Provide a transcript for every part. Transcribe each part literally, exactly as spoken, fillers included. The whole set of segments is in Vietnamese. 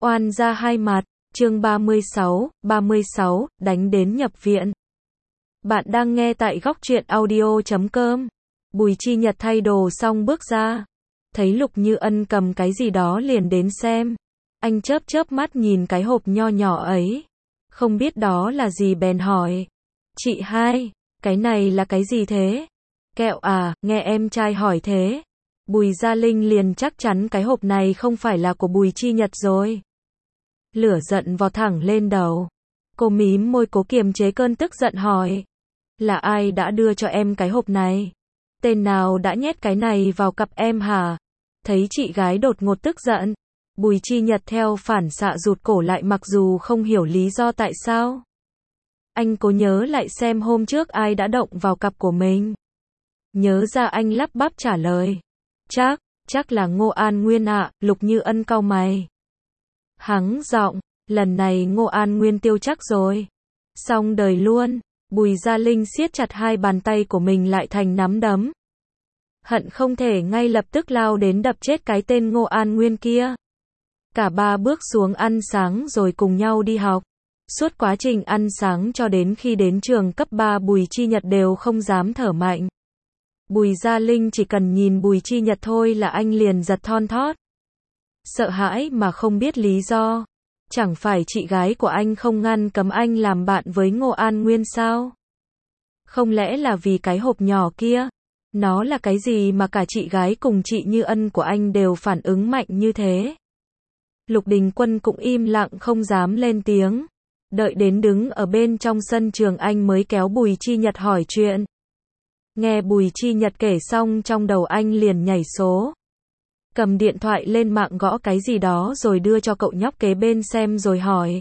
Oan gia hai mặt, chương ba mươi sáu, ba mươi sáu, đánh đến nhập viện. Bạn đang nghe tại góc truyện audio chấm com. Bùi Chi Nhật thay đồ xong bước ra. Thấy Lục Như Ân cầm cái gì đó liền đến xem. Anh chớp chớp mắt nhìn cái hộp nho nhỏ ấy. Không biết đó là gì bèn hỏi. Chị hai, cái này là cái gì thế? Kẹo à, nghe em trai hỏi thế. Bùi Gia Linh liền chắc chắn cái hộp này không phải là của Bùi Chi Nhật rồi. Lửa giận vọt thẳng lên đầu. Cô mím môi cố kiềm chế cơn tức giận hỏi. Là ai đã đưa cho em cái hộp này? Tên nào đã nhét cái này vào cặp em hả? Thấy chị gái đột ngột tức giận. Bùi Chi Nhật theo phản xạ rụt cổ lại mặc dù không hiểu lý do tại sao. Anh cố nhớ lại xem hôm trước ai đã động vào cặp của mình. Nhớ ra anh lắp bắp trả lời. Chắc, chắc là Ngô An Nguyên ạ, à, Lục Như Ân cau mày. Hắng giọng, lần này Ngô An Nguyên tiêu chắc rồi. Xong đời luôn. Bùi Gia Linh siết chặt hai bàn tay của mình lại thành nắm đấm. Hận không thể ngay lập tức lao đến đập chết cái tên Ngô An Nguyên kia. Cả ba bước xuống ăn sáng rồi cùng nhau đi học. Suốt quá trình ăn sáng cho đến khi đến trường cấp ba Bùi Chi Nhật đều không dám thở mạnh. Bùi Gia Linh chỉ cần nhìn Bùi Chi Nhật thôi là anh liền giật thon thót. Sợ hãi mà không biết lý do. Chẳng phải chị gái của anh không ngăn cấm anh làm bạn với Ngô An Nguyên sao? Không lẽ là vì cái hộp nhỏ kia? Nó là cái gì mà cả chị gái cùng chị Như Ân của anh đều phản ứng mạnh như thế? Lục Đình Quân cũng im lặng không dám lên tiếng. Đợi đến đứng ở bên trong sân trường anh mới kéo Bùi Chi Nhật hỏi chuyện. Nghe Bùi Chi Nhật kể xong trong đầu anh liền nhảy số. Cầm điện thoại lên mạng gõ cái gì đó rồi đưa cho cậu nhóc kế bên xem rồi hỏi.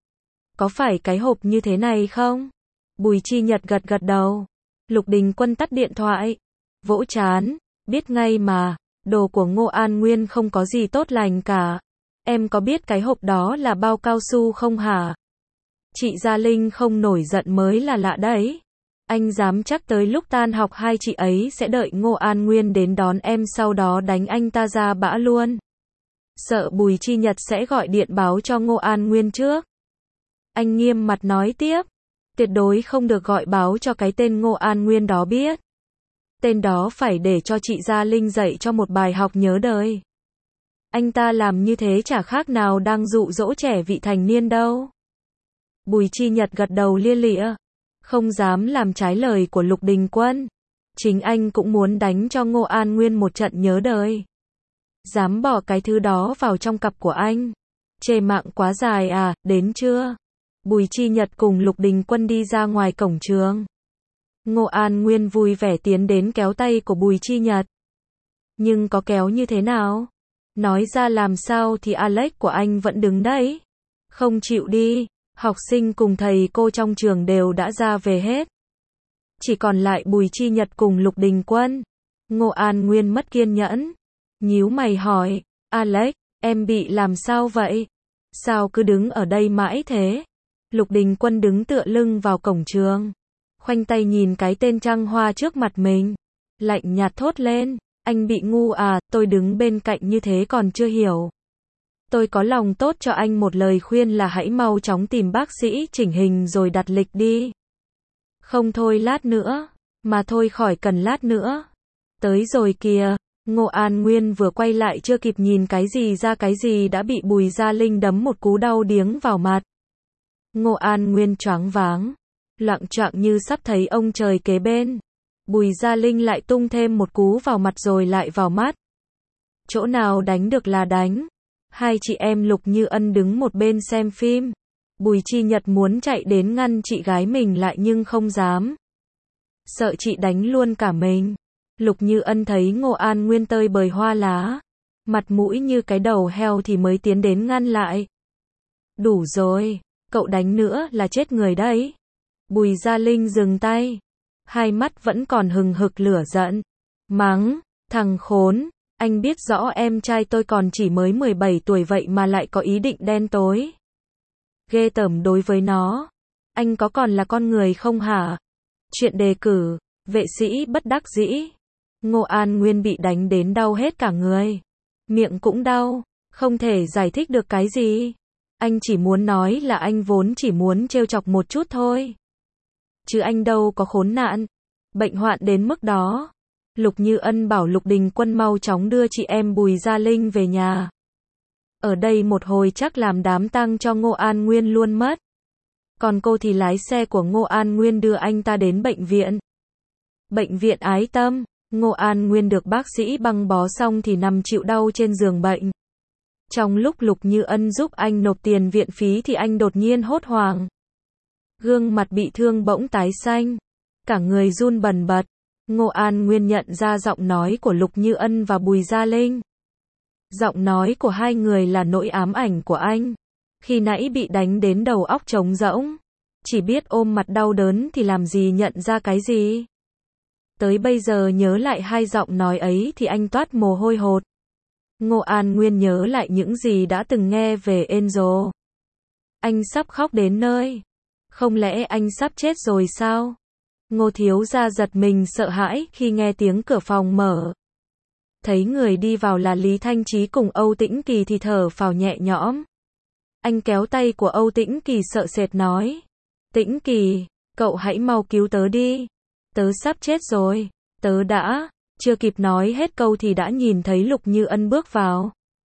Có phải cái hộp như thế này không? Bùi Chi Nhật gật gật đầu. Lục Đình Quân tắt điện thoại. Vỗ chán. Biết ngay mà. Đồ của Ngô An Nguyên không có gì tốt lành cả. Em có biết cái hộp đó là bao cao su không hả? Chị Gia Linh không nổi giận mới là lạ đấy. Anh dám chắc tới lúc tan học hai chị ấy sẽ đợi Ngô An Nguyên đến đón em sau đó đánh anh ta ra bã luôn. Sợ Bùi Chi Nhật sẽ gọi điện báo cho Ngô An Nguyên trước. Anh nghiêm mặt nói tiếp. Tuyệt đối không được gọi báo cho cái tên Ngô An Nguyên đó biết. Tên đó phải để cho chị Gia Linh dạy cho một bài học nhớ đời. Anh ta làm như thế chả khác nào đang dụ dỗ trẻ vị thành niên đâu. Bùi Chi Nhật gật đầu lia lịa. Không dám làm trái lời của Lục Đình Quân. Chính anh cũng muốn đánh cho Ngô An Nguyên một trận nhớ đời. Dám bỏ cái thứ đó vào trong cặp của anh. Chê mạng quá dài à, đến chưa? Bùi Chi Nhật cùng Lục Đình Quân đi ra ngoài cổng trường. Ngô An Nguyên vui vẻ tiến đến kéo tay của Bùi Chi Nhật. Nhưng có kéo như thế nào? Nói ra làm sao thì Alex của anh vẫn đứng đấy. Không chịu đi. Học sinh cùng thầy cô trong trường đều đã ra về hết. Chỉ còn lại Bùi Chi Nhật cùng Lục Đình Quân. Ngô An Nguyên mất kiên nhẫn. Nhíu mày hỏi, Alex, em bị làm sao vậy? Sao cứ đứng ở đây mãi thế? Lục Đình Quân đứng tựa lưng vào cổng trường. Khoanh tay nhìn cái tên trăng hoa trước mặt mình. Lạnh nhạt thốt lên, anh bị ngu à, tôi đứng bên cạnh như thế còn chưa hiểu. Tôi có lòng tốt cho anh một lời khuyên là hãy mau chóng tìm bác sĩ chỉnh hình rồi đặt lịch đi. Không thôi lát nữa, mà thôi khỏi cần lát nữa. Tới rồi kìa, Ngô An Nguyên vừa quay lại chưa kịp nhìn cái gì ra cái gì đã bị Bùi Gia Linh đấm một cú đau điếng vào mặt. Ngô An Nguyên choáng váng, loạng choạng như sắp thấy ông trời kế bên. Bùi Gia Linh lại tung thêm một cú vào mặt rồi lại vào mắt. Chỗ nào đánh được là đánh. Hai chị em Lục Như Ân đứng một bên xem phim. Bùi Chi Nhật muốn chạy đến ngăn chị gái mình lại nhưng không dám. Sợ chị đánh luôn cả mình. Lục Như Ân thấy Ngô An Nguyên tơi bời hoa lá. Mặt mũi như cái đầu heo thì mới tiến đến ngăn lại. Đủ rồi, cậu đánh nữa là chết người đấy. Bùi Gia Linh dừng tay. Hai mắt vẫn còn hừng hực lửa giận. Mắng, thằng khốn. Anh biết rõ em trai tôi còn chỉ mới mười bảy tuổi vậy mà lại có ý định đen tối. Ghê tởm đối với nó. Anh có còn là con người không hả? Chuyện đề cử, vệ sĩ bất đắc dĩ. Ngô An Nguyên bị đánh đến đau hết cả người. Miệng cũng đau. Không thể giải thích được cái gì. Anh chỉ muốn nói là anh vốn chỉ muốn trêu chọc một chút thôi. Chứ anh đâu có khốn nạn, bệnh hoạn đến mức đó. Lục Như Ân bảo Lục Đình Quân mau chóng đưa chị em Bùi Gia Linh về nhà. Ở đây một hồi chắc làm đám tang cho Ngô An Nguyên luôn mất. Còn cô thì lái xe của Ngô An Nguyên đưa anh ta đến bệnh viện. Bệnh viện Ái Tâm, Ngô An Nguyên được bác sĩ băng bó xong thì nằm chịu đau trên giường bệnh. Trong lúc Lục Như Ân giúp anh nộp tiền viện phí thì anh đột nhiên hốt hoảng. Gương mặt bị thương bỗng tái xanh, cả người run bần bật. Ngô An Nguyên nhận ra giọng nói của Lục Như Ân và Bùi Gia Linh. Giọng nói của hai người là nỗi ám ảnh của anh. Khi nãy bị đánh đến đầu óc trống rỗng, chỉ biết ôm mặt đau đớn thì làm gì nhận ra cái gì. Tới bây giờ nhớ lại hai giọng nói ấy thì anh toát mồ hôi hột. Ngô An Nguyên nhớ lại những gì đã từng nghe về Angel. Anh sắp khóc đến nơi. Không lẽ anh sắp chết rồi sao? Ngô thiếu gia giật mình sợ hãi khi nghe tiếng cửa phòng mở. Thấy người đi vào là Lý Thanh Chí cùng Âu Tĩnh Kỳ thì thở phào nhẹ nhõm. Anh kéo tay của Âu Tĩnh Kỳ sợ sệt nói. Tĩnh Kỳ, cậu hãy mau cứu tớ đi. Tớ sắp chết rồi. Tớ đã, chưa kịp nói hết câu thì đã nhìn thấy Lục Như Ân bước vào.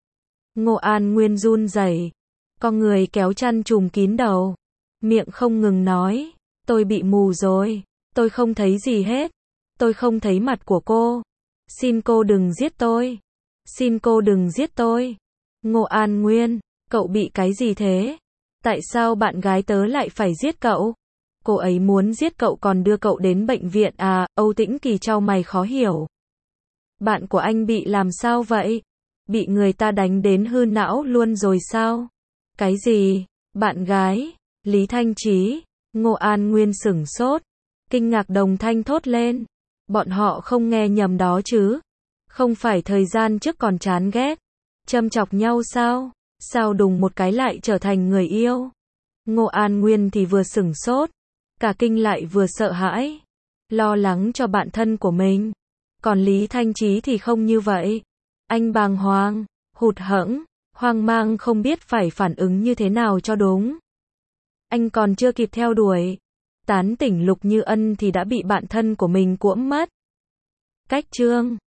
Ngô An Nguyên run rẩy, con người kéo chăn trùm kín đầu. Miệng không ngừng nói. Tôi bị mù rồi. Tôi không thấy gì hết. Tôi không thấy mặt của cô. Xin cô đừng giết tôi. Xin cô đừng giết tôi. Ngô An Nguyên, cậu bị cái gì thế? Tại sao bạn gái tớ lại phải giết cậu? Cô ấy muốn giết cậu còn đưa cậu đến bệnh viện à? Âu Tĩnh Kỳ chau mày khó hiểu. Bạn của anh bị làm sao vậy? Bị người ta đánh đến hư não luôn rồi sao? Cái gì? Bạn gái? Lý Thanh Chí, Ngô An Nguyên sửng sốt, kinh ngạc đồng thanh thốt lên. Bọn họ không nghe nhầm đó chứ? Không phải thời gian trước còn chán ghét, châm chọc nhau sao? Sao đùng một cái lại trở thành người yêu? Ngô An Nguyên thì vừa sửng sốt, cả kinh lại vừa sợ hãi, lo lắng cho bạn thân của mình. Còn Lý Thanh Chí thì không như vậy. Anh bàng hoàng, hụt hẫng, hoang mang không biết phải phản ứng như thế nào cho đúng. Anh còn chưa kịp theo đuổi, tán tỉnh Lục Như Ân thì đã bị bạn thân của mình cuỗm mất. Cách chương